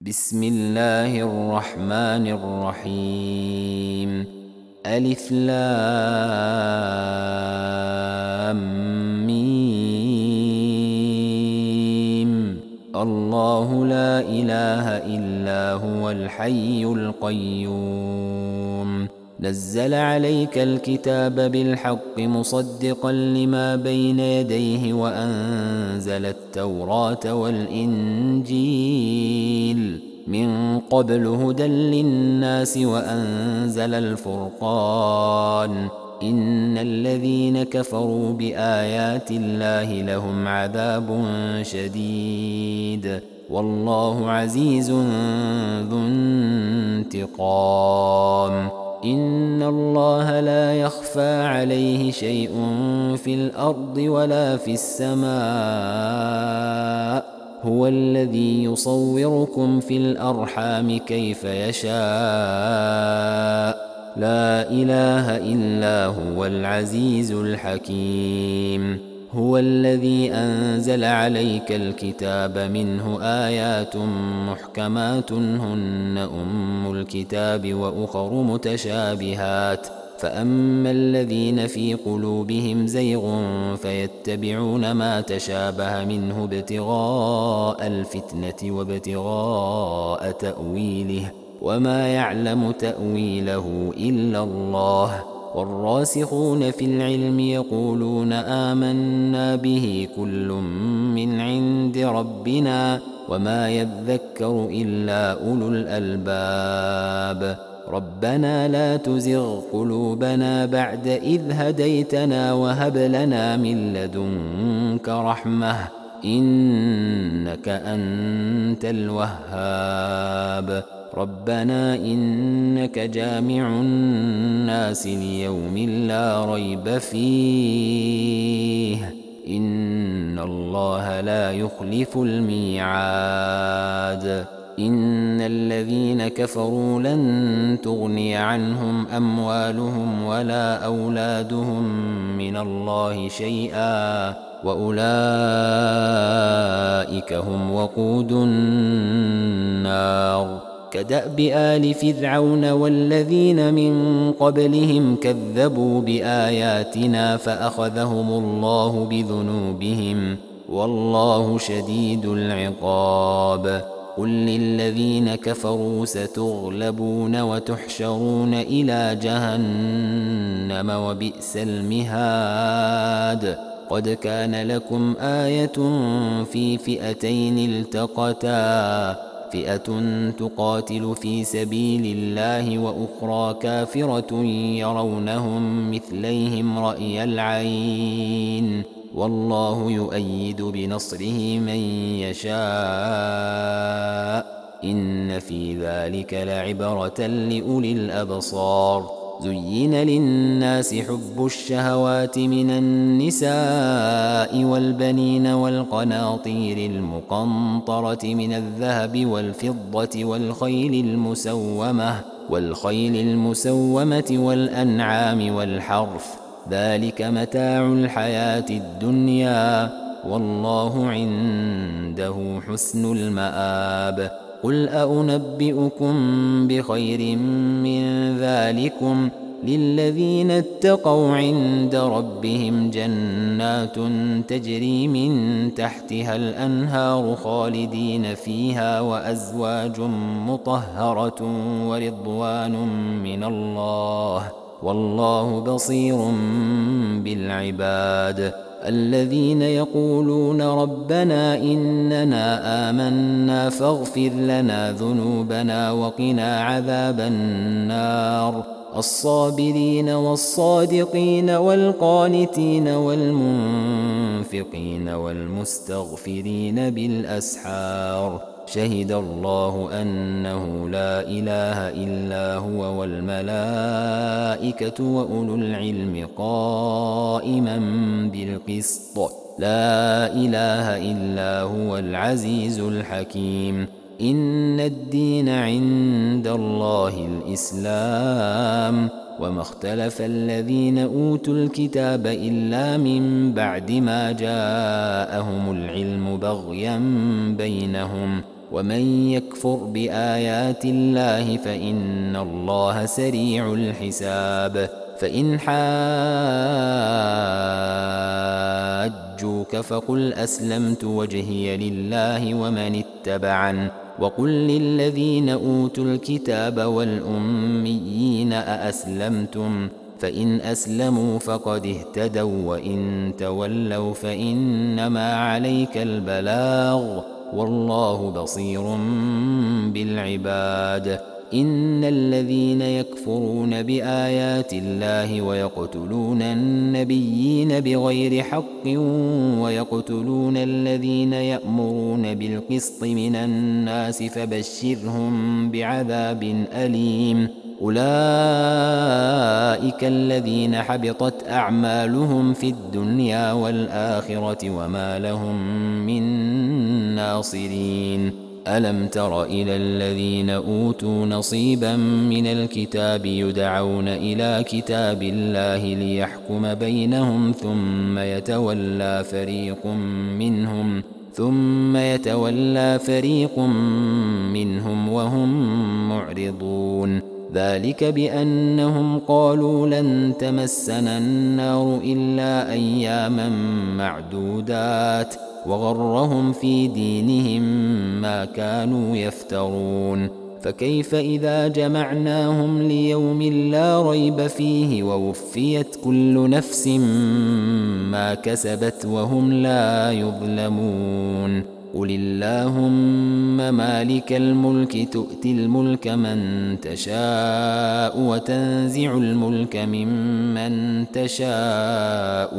بسم الله الرحمن الرحيم. ألف لام ميم. الله لا إله إلا هو الحي القيوم. نزل عليك الكتاب بالحق مصدقا لما بين يديه وأنزل التوراة والإنجيل من قبل هدى للناس وأنزل الفرقان. إن الذين كفروا بآيات الله لهم عذاب شديد والله عزيز ذو انتقام. إن الله لا يخفى عليه شيء في الأرض ولا في السماء. هو الذي يصوركم في الأرحام كيف يشاء. لا إله إلا هو العزيز الحكيم. هو الذي أنزل عليك الكتاب منه آيات محكمات هن أم الكتاب وأخر متشابهات فأما الذين في قلوبهم زيغ فيتبعون ما تشابه منه ابتغاء الفتنة وابتغاء تأويله وما يعلم تأويله إلا الله. والراسخون في العلم يقولون آمنا به كل من عند ربنا وما يذكر إلا أولو الألباب. ربنا لا تزغ قلوبنا بعد إذ هديتنا وهب لنا من لدنك رحمة إنك أنت الوهاب. ربنا إنك جامع الناس ليوم لا ريب فيه إن الله لا يخلف الميعاد. إن الذين كفروا لن تغني عنهم أموالهم ولا أولادهم من الله شيئا وأولئك هم وقود النار. كدأب آل فرعون والذين من قبلهم كذبوا بآياتنا فأخذهم الله بذنوبهم والله شديد العقاب. قل للذين كفروا ستغلبون وتحشرون إلى جهنم وبئس المهاد. قد كان لكم آية في فئتين التقتا فئة تقاتل في سبيل الله وأخرى كافرة يرونهم مثليهم رأي العين والله يؤيد بنصره من يشاء إن في ذلك لعبرة لأولي الأبصار. زين للناس حب الشهوات من النساء والبنين والقناطير المقنطرة من الذهب والفضة والخيل المسومة والأنعام والحرث ذلك متاع الحياة الدنيا والله عنده حسن المآب. قل أنبئكم بخير من ذلكم للذين اتقوا عند ربهم جنات تجري من تحتها الأنهار خالدين فيها وأزواج مطهرة ورضوان من الله والله بصير بالعباد. الذين يقولون ربنا إننا آمنا فاغفر لنا ذنوبنا وقنا عذاب النار. الصابرين والصادقين والقانتين والمنفقين والمستغفرين بالأسحار. شهد الله أنه لا إله إلا هو والملائكة وأولو العلم قائما بالقسط لا إله إلا هو العزيز الحكيم. إن الدين عند الله الإسلام وما اختلف الذين أوتوا الكتاب إلا من بعد ما جاءهم العلم بغيا بينهم ومن يكفر بآيات الله فإن الله سريع الحساب. فإن حاجوك فقل أسلمت وجهي لله ومن اتبعن وقل للذين أوتوا الكتاب والأميين أأسلمتم فإن أسلموا فقد اهتدوا وإن تولوا فإنما عليك البلاغ والله بصير بالعباد. إن الذين يكفرون بآيات الله ويقتلون النبيين بغير حق ويقتلون الذين يأمرون بالقسط من الناس فبشرهم بعذاب أليم. أولئك الذين حبطت أعمالهم في الدنيا والآخرة وما لهم من ناصرين. ألم تر إلى الذين أوتوا نصيبا من الكتاب يدعون إلى كتاب الله ليحكم بينهم ثم يتولى فريق منهم وهم معرضون. ذلك بأنهم قالوا لن تمسنا النار إلا أياما معدودات وغرهم في دينهم ما كانوا يفترون. فكيف إذا جمعناهم ليوم لا ريب فيه ووفيت كل نفس ما كسبت وهم لا يظلمون. قل اللهم مالك الملك تؤتي الملك من تشاء وتنزع الملك ممن تشاء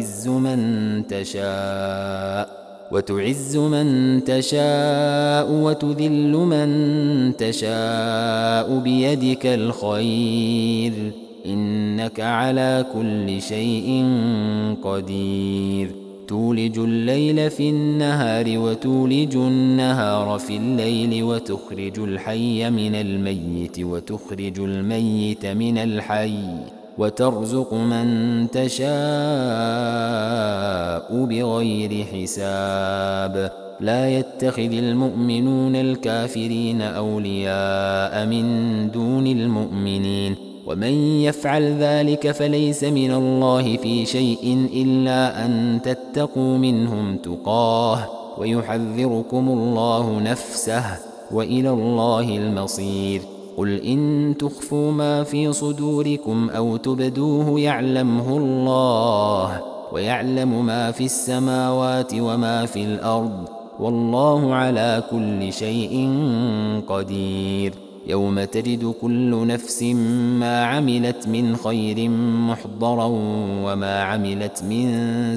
وتعز من تشاء وتذل من تشاء بيدك الخير إنك على كل شيء قدير. تولج الليل في النهار وتولج النهار في الليل وتخرج الحي من الميت وتخرج الميت من الحي وترزق من تشاء بغير حساب. لا يتخذ المؤمنون الكافرين أولياء من دون المؤمنين ومن يفعل ذلك فليس من الله في شيء إلا أن تتقوا منهم تقاه ويحذركم الله نفسه وإلى الله المصير. قل إن تخفوا ما في صدوركم أو تبدوه يعلمه الله ويعلم ما في السماوات وما في الأرض والله على كل شيء قدير. يوم تجد كل نفس ما عملت من خير محضرا وما عملت من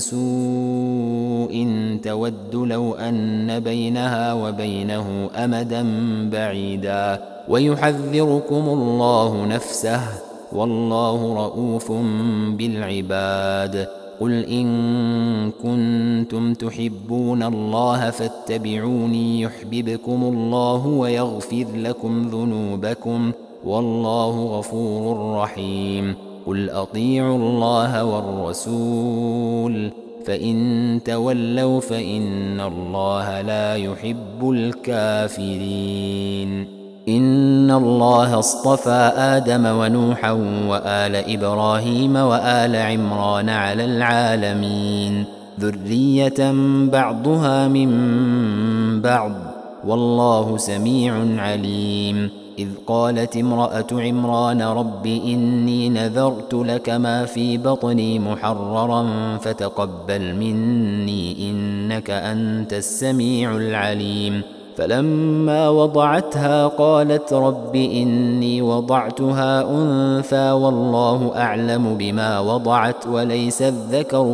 سوء تود لو أن بينها وبينه أمدا بعيدا ويحذركم الله نفسه والله رؤوف بالعباد. قل إن كنتم تحبون الله فاتبعوني يحببكم الله ويغفر لكم ذنوبكم والله غفور رحيم. قل أطيعوا الله والرسول فإن تولوا فإن الله لا يحب الكافرين. إن الله اصطفى آدم ونوحا وآل إبراهيم وآل عمران على العالمين ذرية بعضها من بعض والله سميع عليم. إذ قالت امرأة عمران رب إني نذرت لك ما في بطني محررا فتقبل مني إنك أنت السميع العليم. فلما وضعتها قالت رب إني وضعتها أنثى والله أعلم بما وضعت وليس الذكر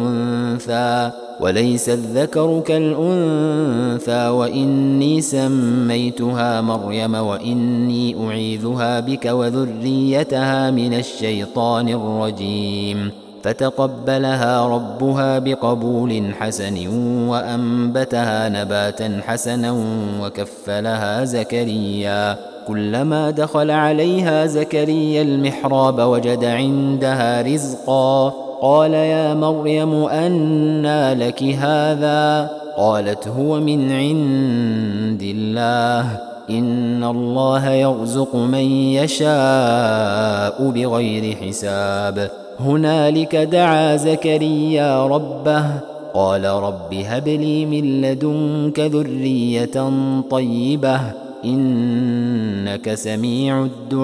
كالأنثى وإني سميتها مريم وإني أعيذها بك وذريتها من الشيطان الرجيم. فتقبلها ربها بقبول حسن وأنبتها نباتا حسنا وكفلها زكريا. كلما دخل عليها زكريا المحراب وجد عندها رزقا قال يا مريم أنى لك هذا قالت هو من عند الله إن الله يرزق من يشاء بغير حساب. هنالك دعا زكريا ربه قال رب هب لي من لدنك ذرية طيبة إنك سميع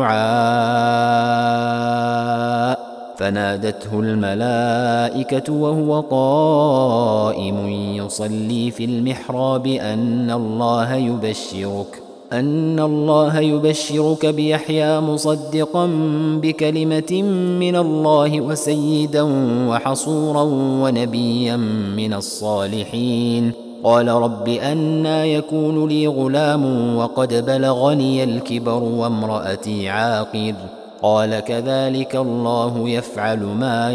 الدعاء. فنادته الملائكة وهو قائم يصلي في المحراب أن الله يبشرك بيحيى مصدقا بكلمة من الله وسيدا وحصورا ونبيا من الصالحين. قال رب أنى يكون لي غلام وقد بلغني الكبر وامرأتي عاقر. قال كذلك الله يفعل ما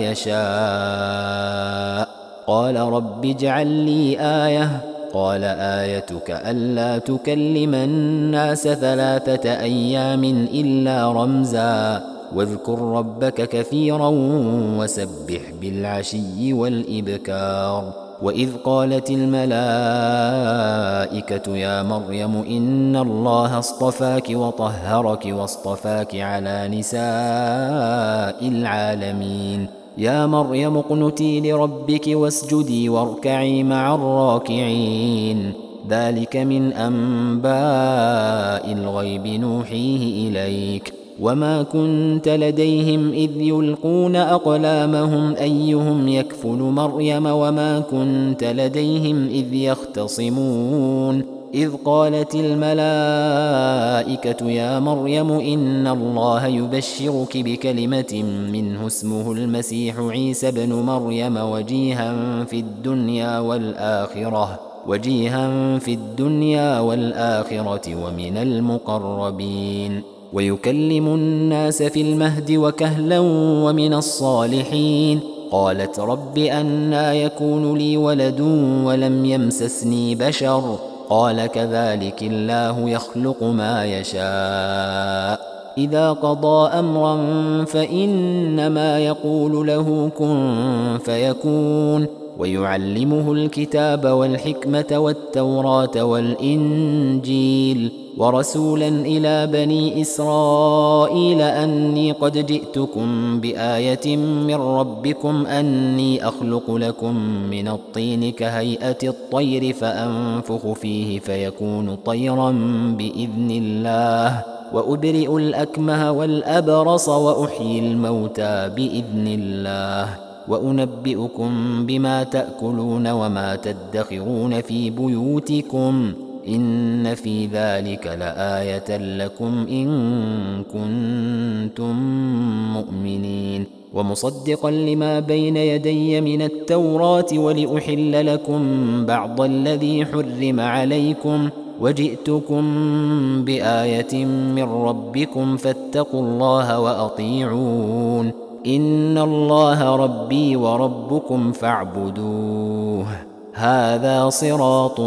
يشاء. قال رب اجعل لي آية. قال آيتك ألا تكلم الناس 3 أيام إلا رمزا واذكر ربك كثيرا وسبح بالعشي والإبكار. وإذ قالت الملائكة يا مريم إن الله اصطفاك وطهرك واصطفاك على نساء العالمين. يا مريم اقنتي لربك واسجدي واركعي مع الراكعين. ذلك من أنباء الغيب نوحيه إليك وما كنت لديهم إذ يلقون أقلامهم أيهم يكفل مريم وما كنت لديهم إذ يختصمون. إذ قالت الملائكة يا مريم إن الله يبشرك بكلمة منه اسمه المسيح عيسى بن مريم وجيها في الدنيا والآخرة ومن المقربين ويكلم الناس في المهد وكهلا ومن الصالحين. قالت رب أنى يكون لي ولد ولم يمسسني بشر. قال كذلك الله يخلق ما يشاء إذا قضى أمرا فإنما يقول له كن فيكون. ويعلمه الكتاب والحكمة والتوراة والإنجيل ورسولا إلى بني إسرائيل أني قد جئتكم بآية من ربكم أني أخلق لكم من الطين كهيئة الطير فأنفخ فيه فيكون طيرا بإذن الله وأبرئ الأكمه والأبرص وأحيي الموتى بإذن الله وأنبئكم بما تأكلون وما تدخرون في بيوتكم إن في ذلك لآية لكم إن كنتم مؤمنين. ومصدقا لما بين يدي من التوراة ولأحل لكم بعض الذي حرم عليكم وجئتكم بآية من ربكم فاتقوا الله وأطيعون. إن الله ربي وربكم فاعبدوه هذا صراط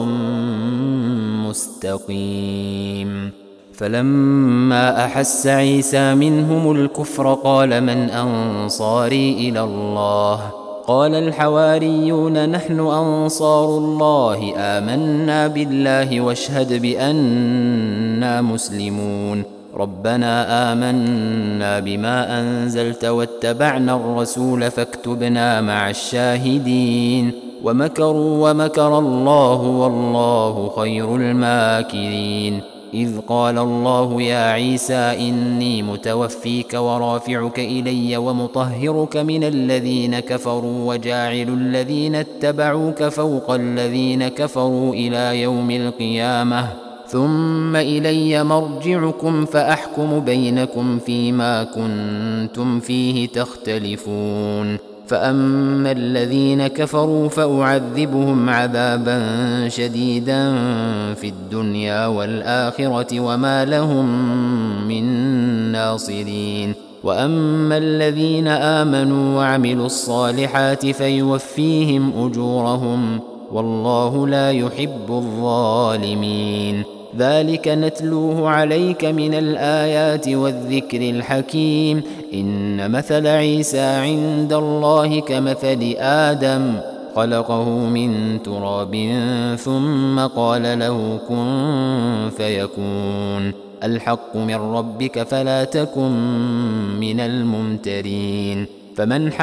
مستقيم. فلما أحس عيسى منهم الكفر قال من أنصاري إلى الله؟ قال الحواريون نحن أنصار الله آمنا بالله واشهد بأننا مسلمون. ربنا آمنا بما أنزلت واتبعنا الرسول فاكتبنا مع الشاهدين. ومكروا ومكر الله والله خير الماكرين. إذ قال الله يا عيسى إني متوفيك ورافعك إلي ومطهرك من الذين كفروا وجاعل الذين اتبعوك فوق الذين كفروا إلى يوم القيامة ثم إلي مرجعكم فأحكم بينكم فيما كنتم فيه تختلفون. فأما الذين كفروا فأعذبهم عذابا شديدا في الدنيا والآخرة وما لهم من ناصرين. وأما الذين آمنوا وعملوا الصالحات فيوفيهم أجورهم والله لا يحب الظالمين. ذلك نتلوه عليك من الآيات والذكر الحكيم. إن مثل عيسى عند الله كمثل آدم خلقه من تراب ثم قال له كن فيكون الحق من ربك فلا تكن من الممترين فمن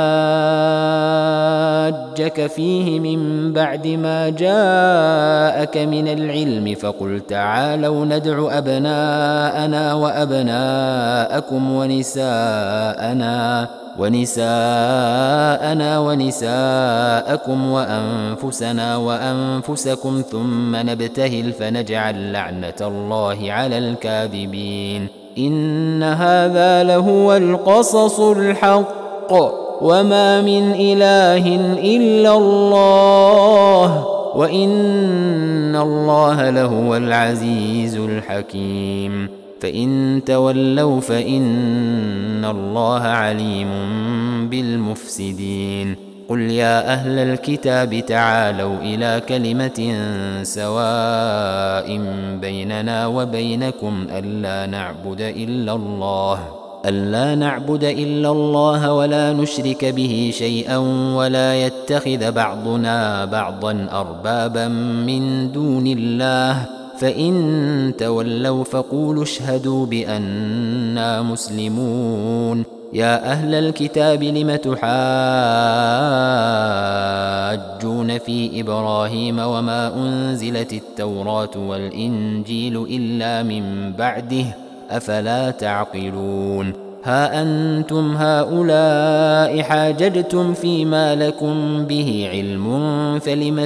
حاجك فيه من بعد ما جاءك من العلم فقل تعالوا ندع أبناءنا وأبناءكم ونساءنا ونساءكم وأنفسنا وأنفسكم ثم نبتهل فنجعل لعنة الله على الكاذبين إن هذا لهو القصص الحق وما من إله إلا الله وإن الله لهو العزيز الحكيم فإن تولوا فإن الله عليم بالمفسدين قل يا أهل الكتاب تعالوا إلى كلمة سواء بيننا وبينكم ألا نعبد إلا الله ولا نشرك به شيئا ولا يتخذ بعضنا بعضا أربابا من دون الله فإن تولوا فقولوا اشهدوا بأننا مسلمون يا أهل الكتاب لم تحاجون في إبراهيم وما أنزلت التوراة والإنجيل إلا من بعده أفلا تعقلون ها أنتم هؤلاء حاججتم فيما لكم به علم فلم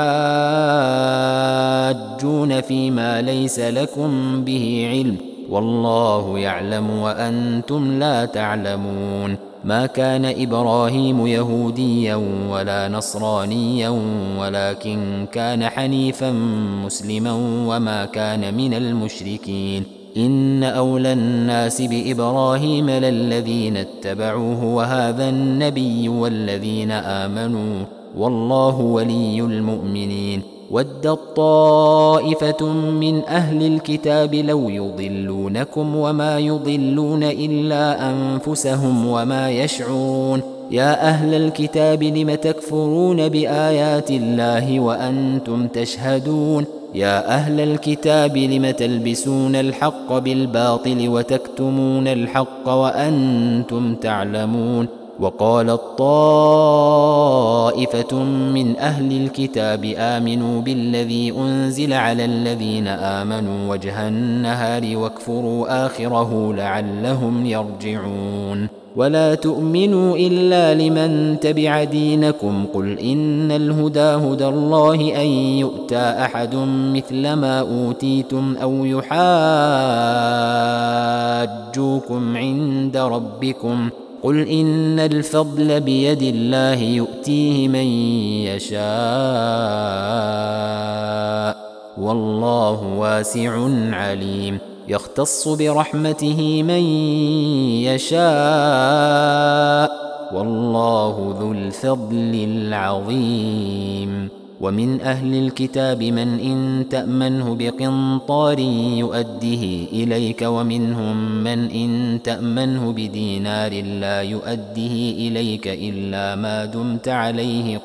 تحاجون فيما ليس لكم به علم والله يعلم وأنتم لا تعلمون ما كان إبراهيم يهوديا ولا نصرانيا ولكن كان حنيفا مسلما وما كان من المشركين إن أولى الناس بإبراهيم للذين اتبعوه وهذا النبي والذين آمنوا والله ولي المؤمنين ودت طائفة من أهل الكتاب لو يضلونكم وما يضلون إلا أنفسهم وما يشعرون يا أهل الكتاب لم تكفرون بآيات الله وأنتم تشهدون يا أهل الكتاب لم تلبسون الحق بالباطل وتكتمون الحق وأنتم تعلمون وقالت طائفة من أهل الكتاب آمنوا بالذي أنزل على الذين آمنوا وجه النهار واكفروا آخره لعلهم يرجعون ولا تؤمنوا إلا لمن تبع دينكم قل إن الهدى هدى الله أن يؤتى أحد مثل ما أوتيتم أو يحاجوكم عند ربكم قل إن الفضل بيد الله يؤتيه من يشاء والله واسع عليم يختص برحمته من يشاء والله ذو الفضل العظيم ومن أهل الكتاب من إن تأمنه بقنطار يؤده إليك ومنهم من إن تأمنه بدينار لا يؤده إليك إلا ما دمت عليه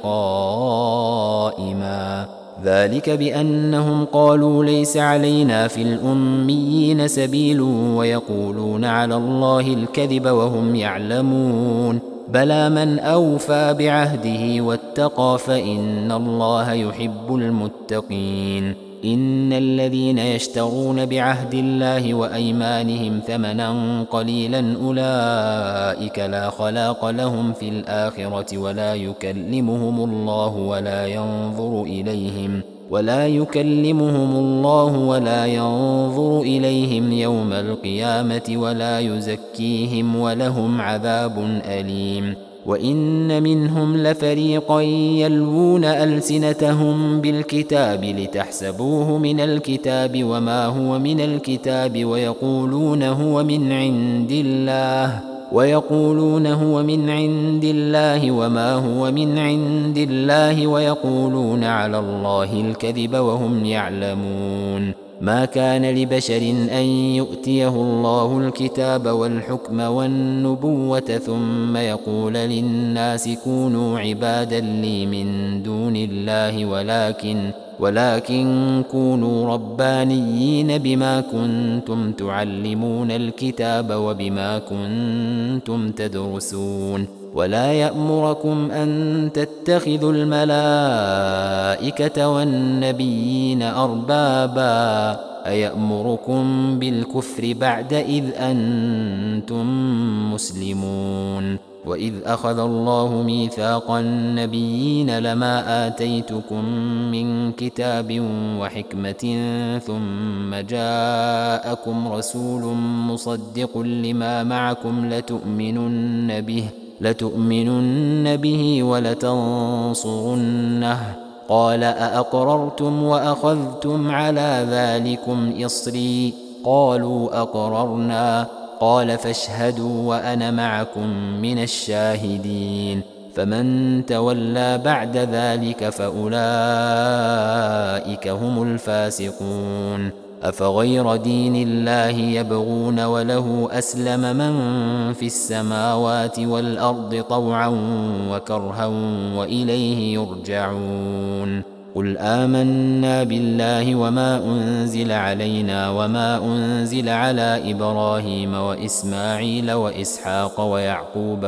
قائما ذلك بأنهم قالوا ليس علينا في الأميين سبيل ويقولون على الله الكذب وهم يعلمون بلى من أوفى بعهده واتقى فإن الله يحب المتقين إن الذين يشترون بعهد الله وأيمانهم ثمنا قليلا أولئك لا خلاق لهم في الآخرة ولا يكلمهم الله ولا ينظر إليهم يوم القيامة ولا يزكيهم ولهم عذاب أليم وإن منهم لفريقا يلوون ألسنتهم بالكتاب لتحسبوه من الكتاب وما هو من الكتاب ويقولون هو من عند الله وما هو من عند الله ويقولون على الله الكذب وهم يعلمون ما كان لبشر أن يؤتيه الله الكتاب والحكم والنبوة ثم يقول للناس كونوا عبادا لي من دون الله ولكن كونوا ربانيين بما كنتم تعلمون الكتاب وبما كنتم تدرسون ولا يأمركم أن تتخذوا الملائكة والنبيين أربابا أيأمركم بالكفر بعد إذ أنتم مسلمون وإذ أخذ الله ميثاق النبيين لما آتيتكم من كتاب وحكمة ثم جاءكم رسول مصدق لما معكم لتؤمنن به ولتنصرنه قال أأقررتم وأخذتم على ذلكم إصري قالوا أقررنا قال فاشهدوا وأنا معكم من الشاهدين فمن تولى بعد ذلك فأولئك هم الفاسقون أفغير دين الله يبغون وله أسلم من في السماوات والأرض طوعا وكرها وإليه يرجعون قل آمنا بالله وما أنزل علينا وما أنزل على إبراهيم وإسماعيل وإسحاق ويعقوب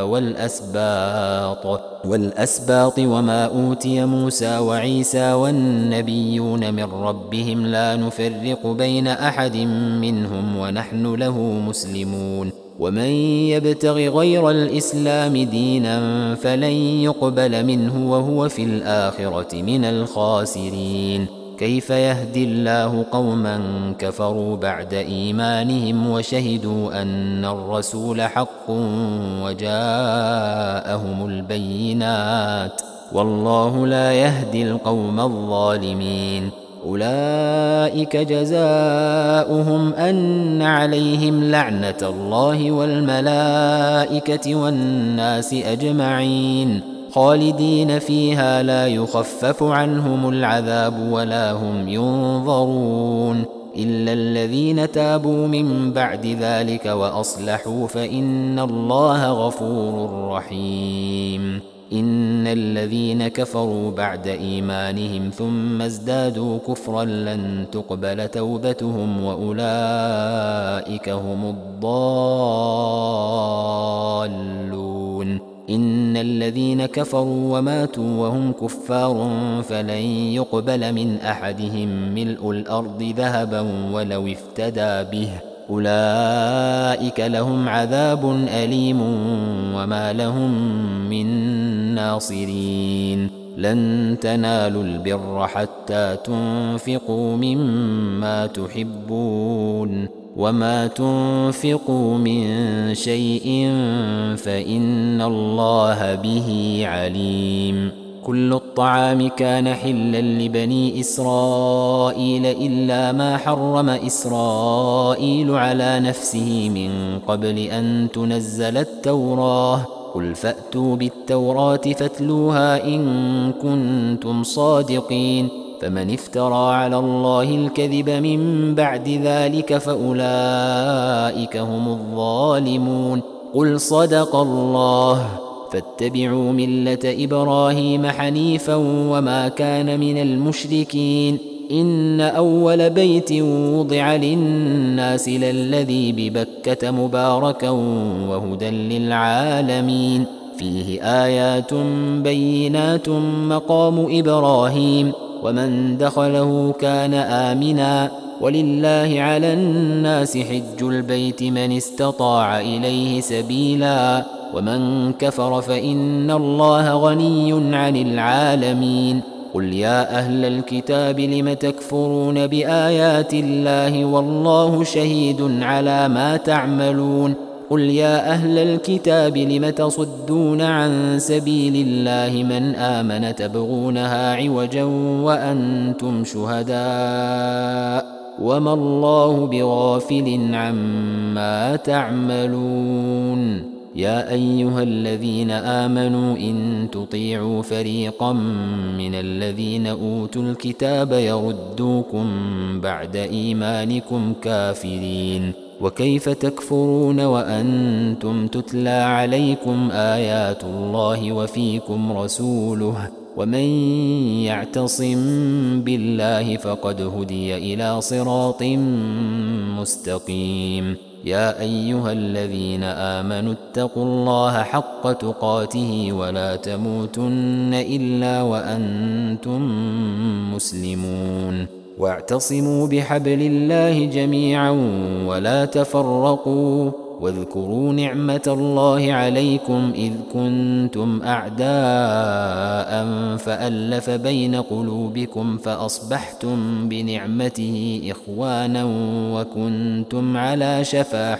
والأسباط وما أوتي موسى وعيسى والنبيون من ربهم لا نفرق بين أحد منهم ونحن له مسلمون ومن يبتغ غير الإسلام دينا فلن يقبل منه وهو في الآخرة من الخاسرين كيف يهدي الله قوما كفروا بعد إيمانهم وشهدوا أن الرسول حق وجاءهم البينات والله لا يهدي القوم الظالمين أولئك جزاؤهم أن عليهم لعنة الله والملائكة والناس أجمعين خالدين فيها لا يخفف عنهم العذاب ولا هم ينظرون إلا الذين تابوا من بعد ذلك وأصلحوا فإن الله غفور رحيم إن الذين كفروا بعد إيمانهم ثم ازدادوا كفرا لن تقبل توبتهم وأولئك هم الضالون إن الذين كفروا وماتوا وهم كفار فلن يقبل من أحدهم ملء الأرض ذهبا ولو افتدى به أولئك لهم عذاب أليم وما لهم من ناصرين لن تنالوا البر حتى تنفقوا مما تحبون وما تنفقوا من شيء فإن الله به عليم كل الطعام كان حلا لبني إسرائيل إلا ما حرم إسرائيل على نفسه من قبل أن تنزل التوراة قل فأتوا بالتوراة فاتلوها إن كنتم صادقين فمن افترى على الله الكذب من بعد ذلك فأولئك هم الظالمون قل صدق الله فاتبعوا ملة إبراهيم حنيفا وما كان من المشركين إن أول بيت وضع للناس للذي ببكة مباركا وهدى للعالمين فيه آيات بينات مقام إبراهيم ومن دخله كان آمنا ولله على الناس حج البيت من استطاع إليه سبيلا ومن كفر فإن الله غني عن العالمين قل يا أهل الكتاب لم تكفرون بآيات الله والله شهيد على ما تعملون قل يا أهل الكتاب لم تصدون عن سبيل الله من آمن تبغونها عوجا وأنتم شهداء وما الله بغافل عما تعملون يا أيها الذين آمنوا إن تطيعوا فريقا من الذين أوتوا الكتاب يردوكم بعد إيمانكم كافرين وكيف تكفرون وأنتم تتلى عليكم آيات الله وفيكم رسوله ومن يعتصم بالله فقد هدي إلى صراط مستقيم يا أيها الذين آمنوا اتقوا الله حق تقاته ولا تموتن إلا وأنتم مسلمون واعتصموا بحبل الله جميعا ولا تفرقوا واذكروا نعمة الله عليكم إذ كنتم أعداء فألف بين قلوبكم فأصبحتم بنعمته إخوانا وكنتم على شفا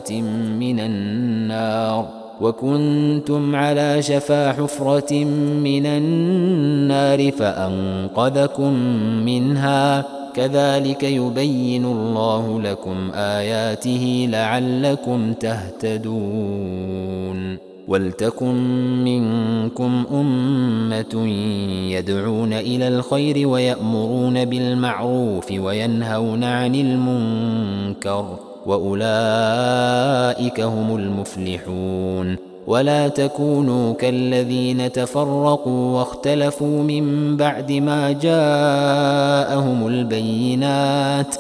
حفرة من النار فأنقذكم منها كذلك يبين الله لكم آياته لعلكم تهتدون ولتكن منكم أمة يدعون إلى الخير ويأمرون بالمعروف وينهون عن المنكر وأولئك هم المفلحون ولا تكونوا كالذين تفرقوا واختلفوا من بعد ما جاءهم البينات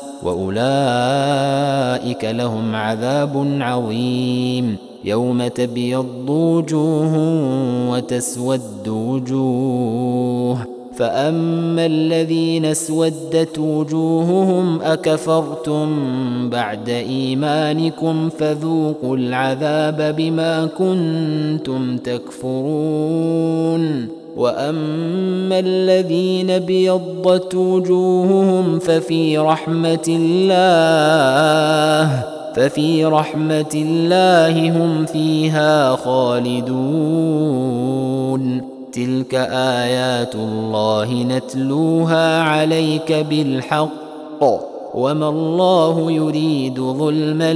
وأولئك لهم عذاب عظيم يوم تبيض وجوه وتسود وجوه فأما الذين اسودت وجوههم أكفرتم بعد إيمانكم فذوقوا العذاب بما كنتم تكفرون وأما الذين ابيضت وجوههم ففي رحمة الله هم فيها خالدون تلك آيات الله نتلوها عليك بالحق وما الله يريد ظلما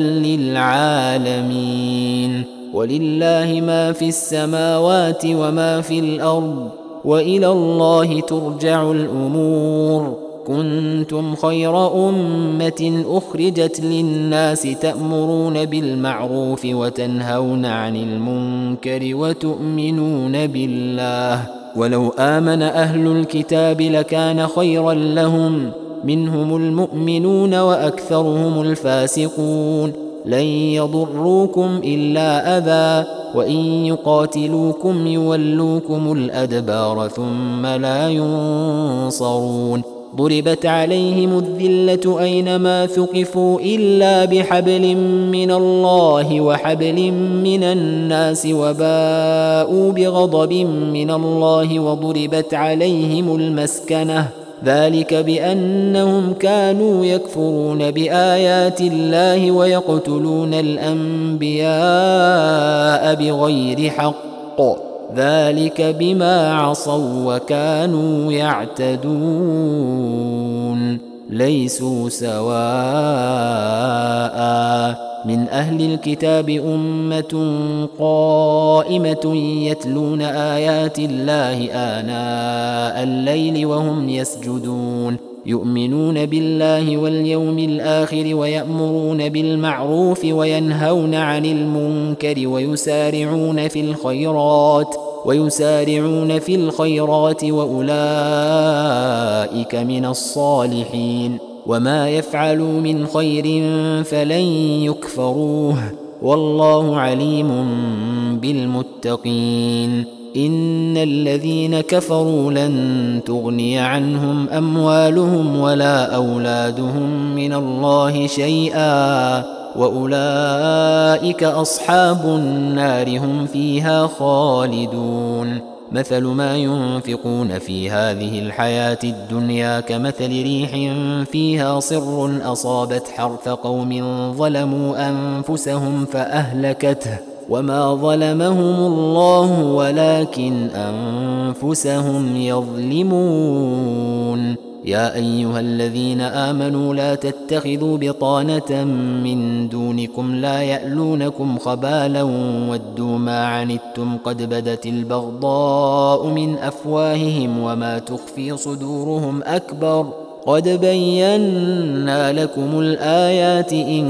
للعالمين ولله ما في السماوات وما في الأرض وإلى الله ترجع الأمور كنتم خير أمة أخرجت للناس تأمرون بالمعروف وتنهون عن المنكر وتؤمنون بالله ولو آمن أهل الكتاب لكان خيرا لهم منهم المؤمنون وأكثرهم الفاسقون لن يضروكم إلا أذى وإن يقاتلوكم يولوكم الأدبار ثم لا ينصرون ضربت عليهم الذلة أينما ثقفوا إلا بحبل من الله وحبل من الناس وباءوا بغضب من الله وضربت عليهم المسكنة ذلك بأنهم كانوا يكفرون بآيات الله ويقتلون الأنبياء بغير حق ذلك بما عصوا وكانوا يعتدون ليسوا سواء من أهل الكتاب أمة قائمة يتلون آيات الله آناء الليل وهم يسجدون يؤمنون بالله واليوم الآخر ويأمرون بالمعروف وينهون عن المنكر ويسارعون في الخيرات وأولئك من الصالحين وما يفعلوا من خير فلن يكفروه والله عليم بالمتقين إن الذين كفروا لن تغني عنهم أموالهم ولا أولادهم من الله شيئا وأولئك أصحاب النار هم فيها خالدون مثل ما ينفقون في هذه الحياة الدنيا كمثل ريح فيها صر أصابت حرث قوم ظلموا أنفسهم فأهلكته وما ظلمهم الله ولكن أنفسهم يظلمون يا أيها الذين آمنوا لا تتخذوا بطانة من دونكم لا يألونكم خبالا ودوا ما عنتم قد بدت البغضاء من أفواههم وما تخفي صدورهم أكبر قد بينا لكم الآيات إن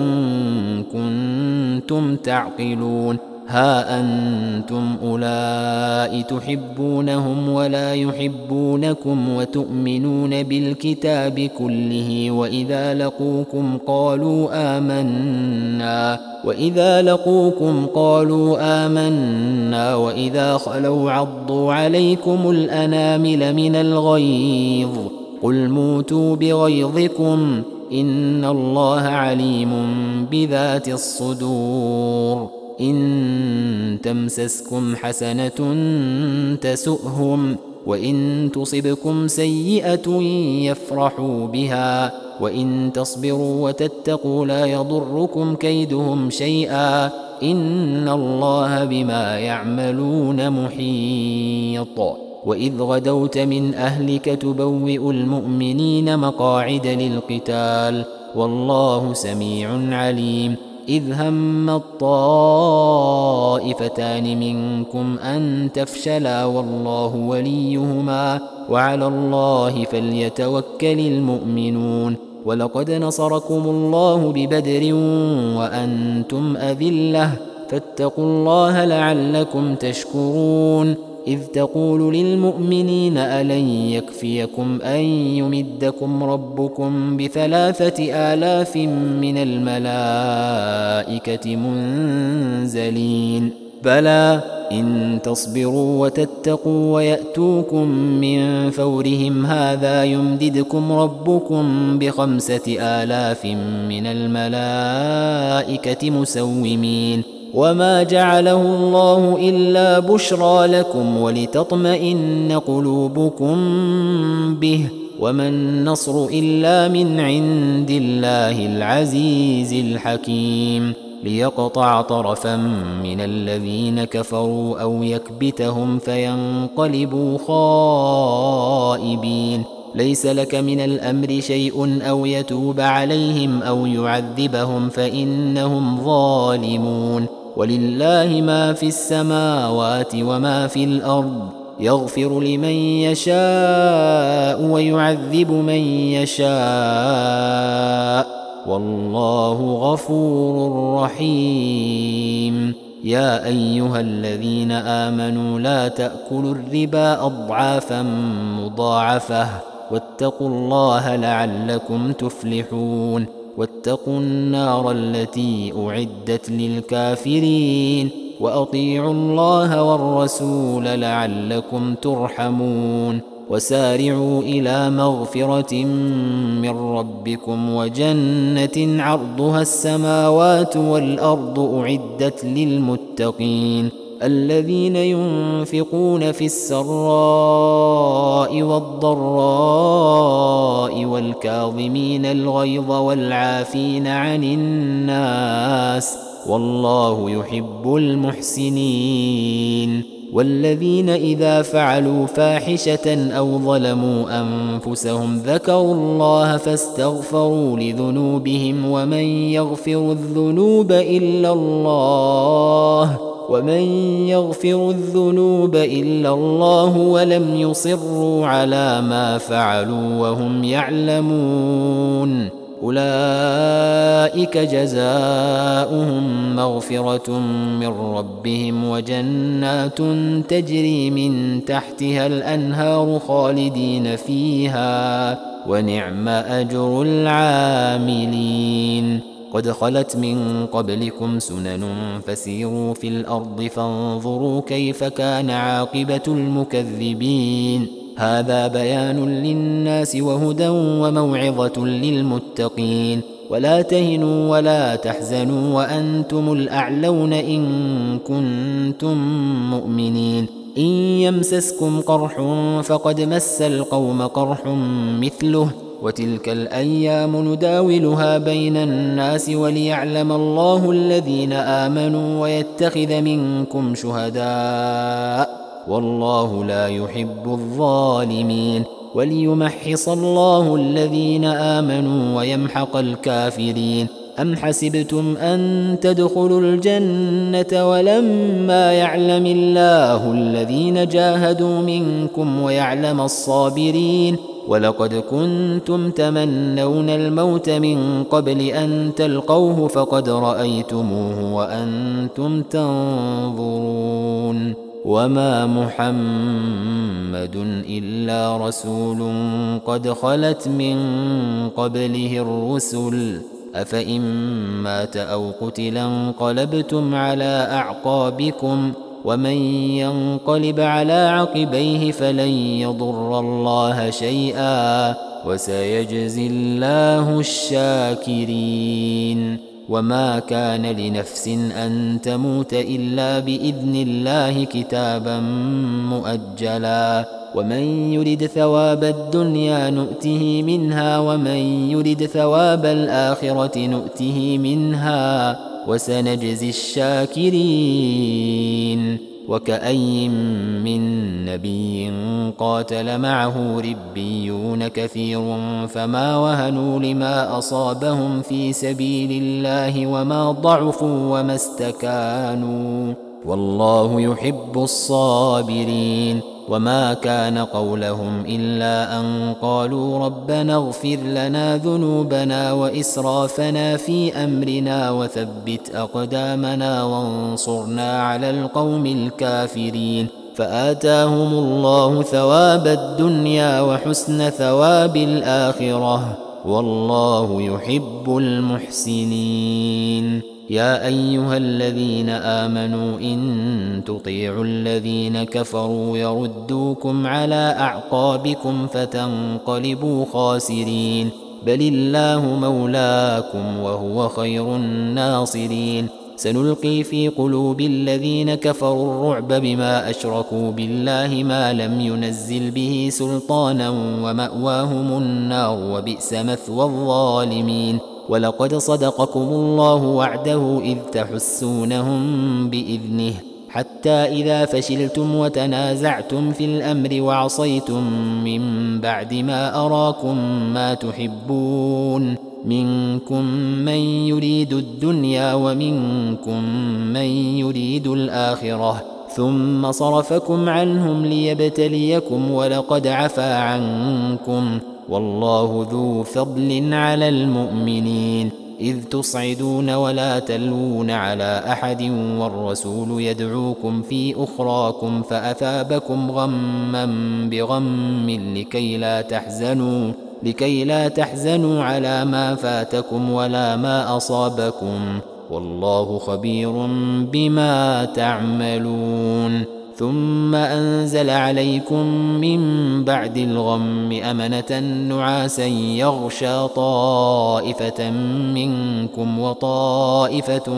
كنتم تعقلون ها أنتم أولئك تحبونهم ولا يحبونكم وتؤمنون بالكتاب كله وإذا لقوكم قالوا آمنا وإذا خلوا عضوا عليكم الأنامل من الغيظ قل موتوا بغيظكم إن الله عليم بذات الصدور إن تمسسكم حسنة تسؤهم وإن تصبكم سيئة يفرحوا بها وإن تصبروا وتتقوا لا يضركم كيدهم شيئا إن الله بما يعملون محيط وإذ غدوت من أهلك تبوئ المؤمنين مقاعد للقتال والله سميع عليم إذ هم الطائفتان منكم أن تفشلا والله وليهما وعلى الله فليتوكل المؤمنون ولقد نصركم الله ببدر وأنتم أذلة فاتقوا الله لعلكم تشكرون إذ تقول للمؤمنين ألن يكفيكم أن يمدكم ربكم ب3,000 من الملائكة منزلين بلى إن تصبروا وتتقوا ويأتوكم من فورهم هذا يمددكم ربكم ب5,000 من الملائكة مسومين وما جعله الله إلا بشرى لكم ولتطمئن قلوبكم به وما النصر إلا من عند الله العزيز الحكيم ليقطع طرفا من الذين كفروا أو يكبتهم فينقلبوا خائبين ليس لك من الأمر شيء أو يتوب عليهم أو يعذبهم فإنهم ظالمون ولله ما في السماوات وما في الأرض يغفر لمن يشاء ويعذب من يشاء والله غفور رحيم يا أيها الذين آمنوا لا تأكلوا الربا أضعافا مضاعفة واتقوا الله لعلكم تفلحون واتقوا النار التي أعدت للكافرين وأطيعوا الله والرسول لعلكم ترحمون وسارعوا إلى مغفرة من ربكم وجنة عرضها السماوات والأرض أعدت للمتقين الذين ينفقون في السراء والضراء والكاظمين الغيظ والعافين عن الناس والله يحب المحسنين والذين إذا فعلوا فاحشة أو ظلموا أنفسهم ذكروا الله فاستغفروا لذنوبهم ومن يغفر الذنوب إلا الله ولم يصروا على ما فعلوا وهم يعلمون أولئك جزاؤهم مغفرة من ربهم وجنات تجري من تحتها الأنهار خالدين فيها ونعم أجر العاملين قد خلت من قبلكم سنن فسيروا في الأرض فانظروا كيف كان عاقبة المكذبين هذا بيان للناس وهدى وموعظة للمتقين ولا تهنوا ولا تحزنوا وأنتم الأعلون إن كنتم مؤمنين إن يمسسكم قرح فقد مس القوم قرح مثله وتلك الأيام نداولها بين الناس وليعلم الله الذين آمنوا ويتخذ منكم شهداء والله لا يحب الظالمين وليمحص الله الذين آمنوا ويمحق الكافرين. أم حسبتم أن تدخلوا الجنة ولما يعلم الله الذين جاهدوا منكم ويعلم الصابرين؟ ولقد كنتم تمنون الموت من قبل أن تلقوه فقد رأيتموه وأنتم تنظرون. وما محمد إلا رسول قد خلت من قبله الرسل أفإن مات أو قتل انقلبتم على أعقابكم ومن ينقلب على عقبيه فلن يضر الله شيئا وسيجزي الله الشاكرين. وما كان لنفس أن تموت إلا بإذن الله كتابا مؤجلا ومن يرد ثواب الدنيا نؤته منها ومن يرد ثواب الآخرة نؤته منها وسنجزي الشاكرين. وكأي من نبي قاتل معه ربيون كثير فما وهنوا لما أصابهم في سبيل الله وما ضعفوا وما استكانوا والله يحب الصابرين. وما كان قولهم إلا أن قالوا ربنا اغفر لنا ذنوبنا وإسرافنا في أمرنا وثبت أقدامنا وانصرنا على القوم الكافرين. فآتاهم الله ثواب الدنيا وحسن ثواب الآخرة والله يحب المحسنين. يا أيها الذين آمنوا إن تطيعوا الذين كفروا يردوكم على أعقابكم فتنقلبوا خاسرين بل الله مولاكم وهو خير الناصرين. سنلقي في قلوب الذين كفروا الرعب بما أشركوا بالله ما لم ينزل به سلطانا ومأواهم النار وبئس مثوى الظالمين. ولقد صدقكم الله وعده إذ تحسونهم بإذنه حتى إذا فشلتم وتنازعتم في الأمر وعصيتم من بعد ما أراكم ما تحبون منكم من يريد الدنيا ومنكم من يريد الآخرة ثم صرفكم عنهم ليبتليكم ولقد عفا عنكم والله ذو فضل على المؤمنين. إذ تصعدون ولا تلوون على أحد والرسول يدعوكم في أخراكم فأثابكم غما بغم لكي لا تحزنوا على ما فاتكم ولا ما أصابكم والله خبير بما تعملون. ثم أنزل عليكم من بعد الغم أمنة نعاسا يغشى طائفة منكم وطائفة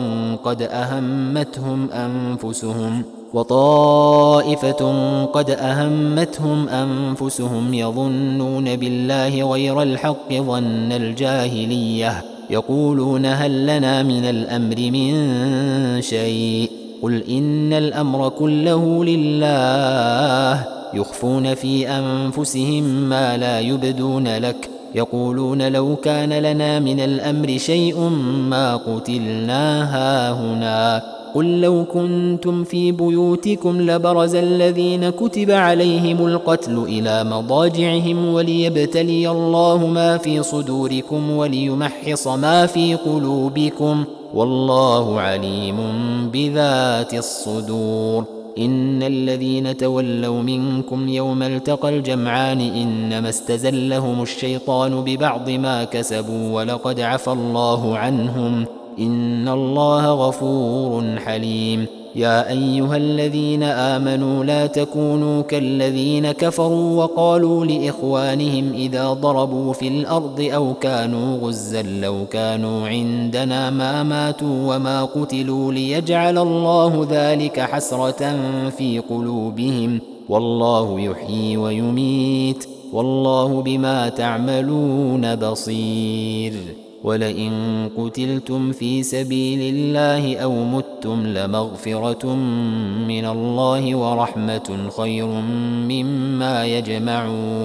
قد أهمتهم أنفسهم يظنون بالله غير الحق ظن الجاهلية يقولون هل لنا من الأمر من شيء قل إن الأمر كله لله يخفون في أنفسهم ما لا يبدون لك يقولون لو كان لنا من الأمر شيء ما قتلنا هاهنا قل لو كنتم في بيوتكم لبرز الذين كتب عليهم القتل إلى مضاجعهم وليبتلي الله ما في صدوركم وليمحص ما في قلوبكم والله عليم بذات الصدور. إن الذين تولوا منكم يوم التقى الجمعان إنما استزلهم الشيطان ببعض ما كسبوا ولقد عفى الله عنهم إن الله غفور حليم. يا أيها الذين آمنوا لا تكونوا كالذين كفروا وقالوا لإخوانهم إذا ضربوا في الأرض أو كانوا غزا لو كانوا عندنا ما ماتوا وما قتلوا ليجعل الله ذلك حسرة في قلوبهم والله يحيي ويميت والله بما تعملون بصير. ولئن قتلتم في سبيل الله أو متم لمغفرة من الله ورحمة خير مما يجمعون.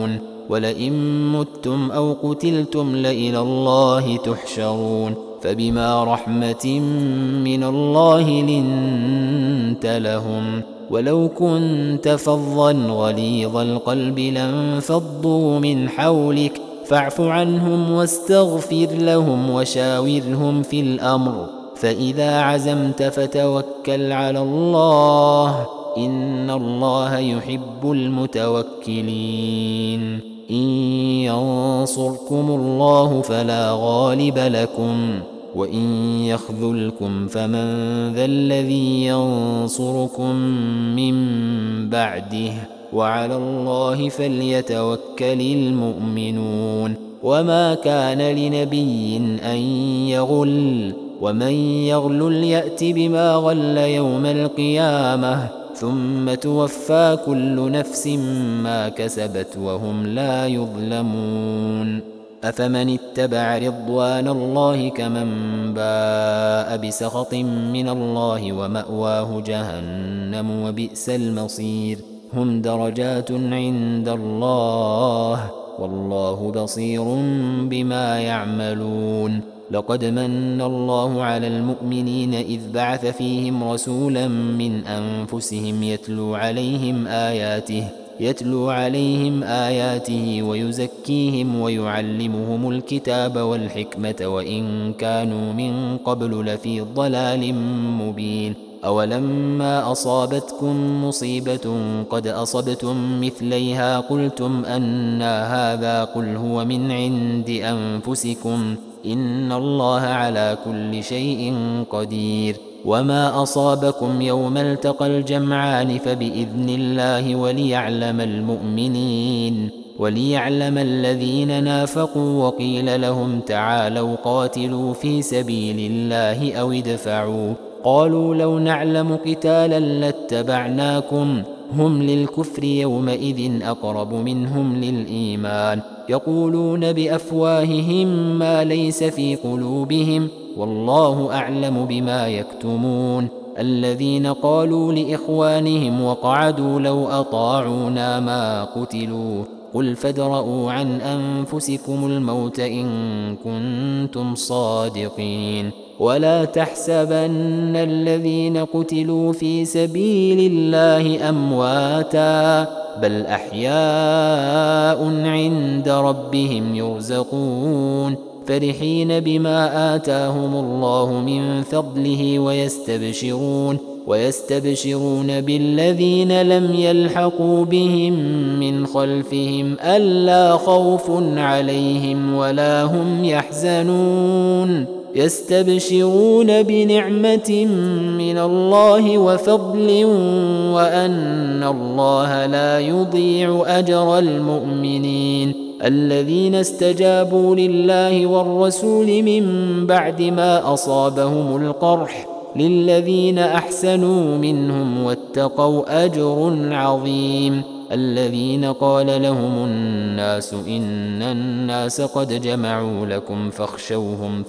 ولئن متم أو قتلتم لإلى الله تحشرون فبما رحمة من الله لنت لهم ولو كنت فظا غليظ القلب لانفضوا من حولك فاعف عنهم واستغفر لهم وشاورهم في الأمر فإذا عزمت فتوكل على الله إن الله يحب المتوكلين إن ينصركم الله فلا غالب لكم وإن يخذلكم فمن ذا الذي ينصركم من بعده وعلى الله فليتوكل المؤمنون وما كان لنبي أن يغل ومن يغلل يأت بما غل يوم القيامة ثم توفى كل نفس ما كسبت وهم لا يظلمون أفمن اتبع رضوان الله كمن باء بسخط من الله ومأواه جهنم وبئس المصير هم درجات عند الله والله بصير بما يعملون لقد من الله على المؤمنين إذ بعث فيهم رسولا من أنفسهم يتلو عليهم آياته ويزكيهم ويعلمهم الكتاب والحكمة وإن كانوا من قبل لفي ضلال مبين أولما أصابتكم مصيبة قد أصبتم مثليها قلتم أنى هذا قل هو من عند أنفسكم إن الله على كل شيء قدير وما أصابكم يوم التقى الجمعان فبإذن الله وليعلم الذين نافقوا وقيل لهم تعالوا قاتلوا في سبيل الله أو ادفعوا قالوا لو نعلم قتالا لاتبعناكم هم للكفر يومئذ أقرب منهم للإيمان يقولون بأفواههم ما ليس في قلوبهم والله أعلم بما يكتمون الذين قالوا لإخوانهم وقعدوا لو أطاعونا ما قتلوا قل فادرءوا عن أنفسكم الموت إن كنتم صادقين ولا تحسبن الذين قتلوا في سبيل الله أمواتا بل أحياء عند ربهم يرزقون فرحين بما آتاهم الله من فضله ويستبشرون بالذين لم يلحقوا بهم من خلفهم ألا خوف عليهم ولا هم يحزنون يستبشرون بنعمة من الله وفضل وأن الله لا يضيع أجر المؤمنين الذين استجابوا لله والرسول من بعد ما أصابهم القرح للذين أحسنوا منهم واتقوا أجر عظيم الذين قال لهم الناس إن الناس قد جمعوا لكم فاخشوهم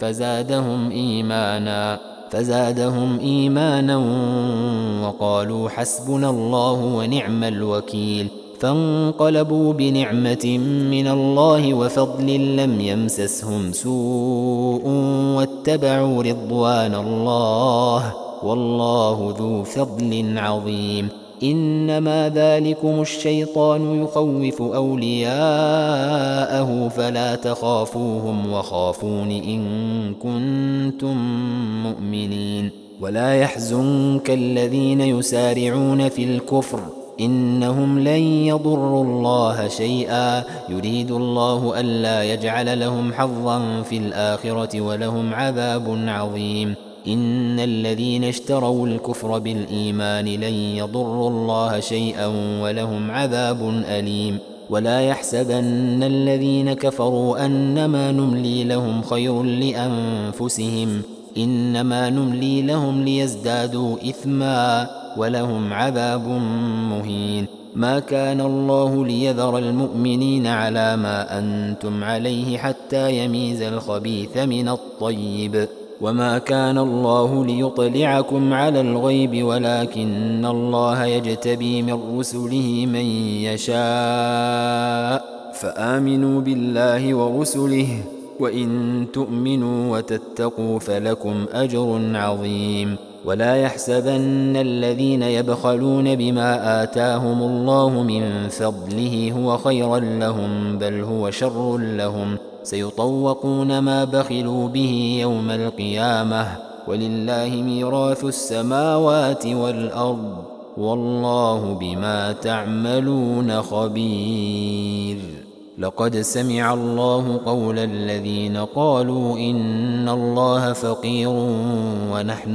فزادهم إيمانا وقالوا حسبنا الله ونعم الوكيل فانقلبوا بنعمة من الله وفضل لم يمسسهم سوء واتبعوا رضوان الله والله ذو فضل عظيم إنما ذلكم الشيطان يخوف أولياءه فلا تخافوهم وخافون إن كنتم مؤمنين ولا يحزنك الذين يسارعون في الكفر إنهم لن يضروا الله شيئا يريد الله ألا يجعل لهم حظا في الآخرة ولهم عذاب عظيم إن الذين اشتروا الكفر بالإيمان لن يضروا الله شيئا ولهم عذاب أليم ولا يحسبن الذين كفروا أنما نملي لهم خير لأنفسهم إنما نملي لهم ليزدادوا إثما ولهم عذاب مهين ما كان الله ليذر المؤمنين على ما أنتم عليه حتى يميز الخبيث من الطيب وما كان الله ليطلعكم على الغيب ولكن الله يجتبي من رسله من يشاء فآمنوا بالله ورسله، وإن تؤمنوا وتتقوا فلكم أجر عظيم. ولا يحسبن الذين يبخلون بما آتاهم الله من فضله هو خيرا لهم، بل هو شر لهم، سيطوقون ما بخلوا به يوم القيامة، ولله ميراث السماوات والأرض، والله بما تعملون خبير. لقد سمع الله قول الذين قالوا إن الله فقير ونحن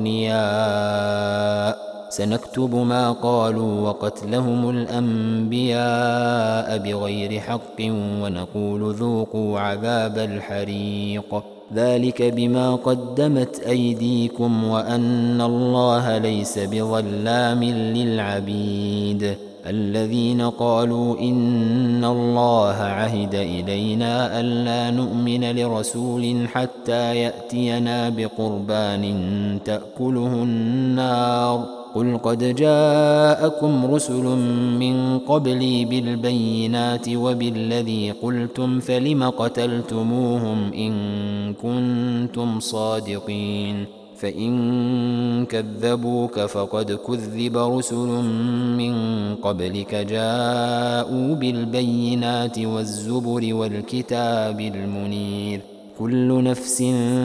أغنياء، سنكتب ما قالوا وقتلهم الأنبياء بغير حق، ونقول ذوقوا عذاب الحريق، ذلك بما قدمت أيديكم وأن الله ليس بظلام للعبيد. الذين قالوا إن الله عهد إلينا ألا نؤمن لرسول حتى يأتينا بقربان تأكله النار، قل قد جاءكم رسل من قبلي بالبينات وبالذي قلتم، فلم قتلتموهم إن كنتم صادقين؟ فإن كذبوك فقد كذب رسل من قبلك جاءوا بالبينات والزبر والكتاب المنير. كل نفس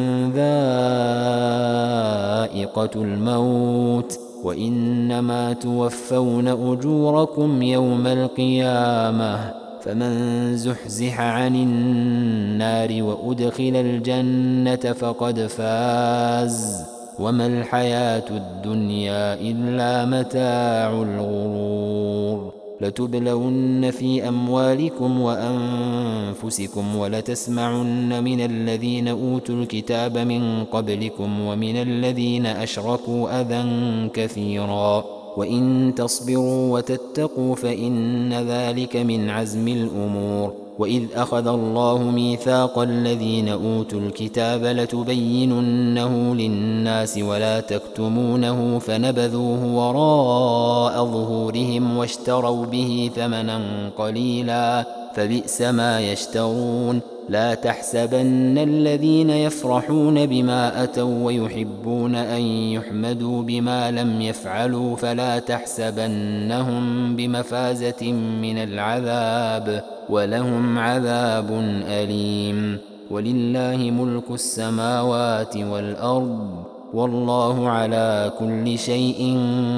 ذائقة الموت، وإنما توفون أجوركم يوم القيامة، فمن زحزح عن النار وأدخل الجنة فقد فاز، وما الحياة الدنيا إلا متاع الغرور. لتبلون في أموالكم وأنفسكم ولتسمعن من الذين أوتوا الكتاب من قبلكم ومن الذين أشركوا أذى كثيرا، وإن تصبروا وتتقوا فإن ذلك من عزم الأمور. وإذ أخذ الله ميثاق الذين أوتوا الكتاب لتبيننه للناس ولا تكتمونه، فنبذوه وراء ظهورهم واشتروا به ثمنا قليلا، فبئس ما يشترون. لا تحسبن الذين يفرحون بما أتوا ويحبون أن يحمدوا بما لم يفعلوا، فلا تحسبنهم بمفازة من العذاب، ولهم عذاب أليم. ولله ملك السماوات والأرض، والله على كل شيء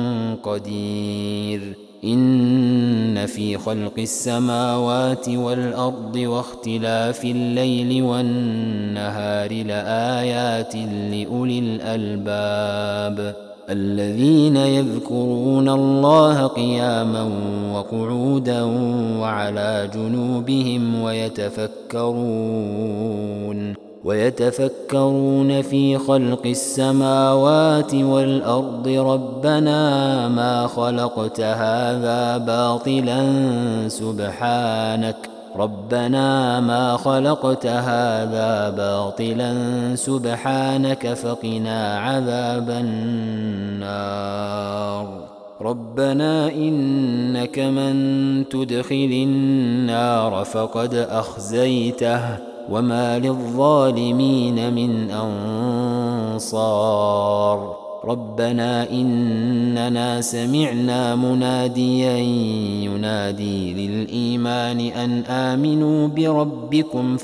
قدير. إن في خلق السماوات والأرض واختلاف الليل والنهار لآيات لأولي الألباب، الذين يذكرون الله قياما وقعودا وعلى جنوبهم ويتفكرون في خلق السماوات والأرض ربنا ما خلقت هذا باطلا سبحانك فقنا عذاب النار. ربنا إنك من تدخل النار فقد أخزيته، وما للظالمين من أنصار. ربنا إننا سمعنا مناديا ينادي للإيمان أن آمنوا بربكم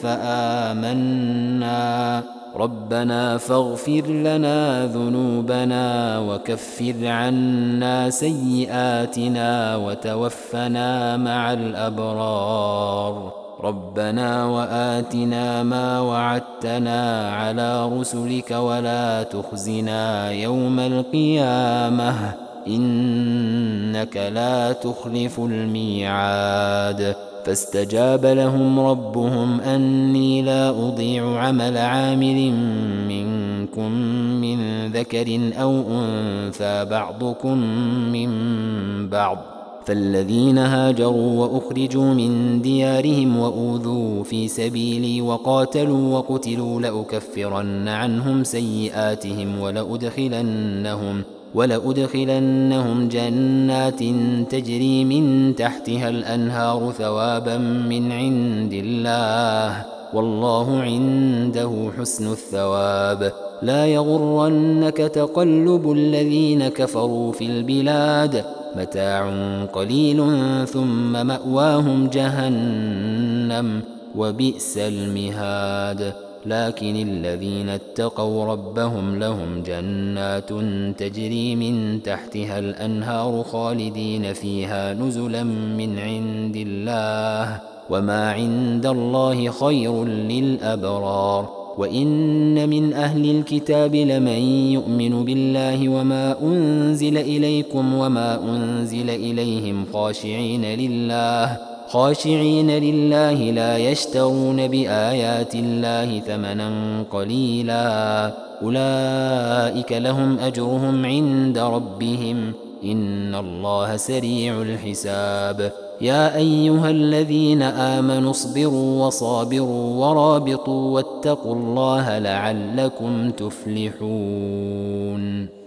فآمنا، ربنا فاغفر لنا ذنوبنا وكفر عنا سيئاتنا وتوفنا مع الأبرار. ربنا وآتنا ما وعدتنا على رسلك ولا تخزنا يوم القيامة إنك لا تخلف الميعاد. فاستجاب لهم ربهم أني لا أضيع عمل عامل منكم من ذكر أو أنثى بعضكم من بعض، فالذين هاجروا وأخرجوا من ديارهم وأوذوا في سبيلي وقاتلوا ولأدخلنهم جنات تجري من تحتها الأنهار ثوابا من عند الله والله عنده حسن الثواب لا يغرنك تقلب الذين كفروا في البلاد متاع قليل ثم مأواهم جهنم وبئس المهاد لكن الذين اتقوا ربهم لهم جنات تجري من تحتها الأنهار خالدين فيها نزلا من عند الله وما عند الله خير للأبرار وإن من أهل الكتاب لمن يؤمن بالله وما أنزل إليكم وما أنزل إليهم خاشعين لله لا يشترون بآيات الله ثمنا قليلا أولئك لهم أجرهم عند ربهم إن الله سريع الحساب يا أيها الذين آمنوا اصبروا وصابروا ورابطوا واتقوا الله لعلكم تفلحون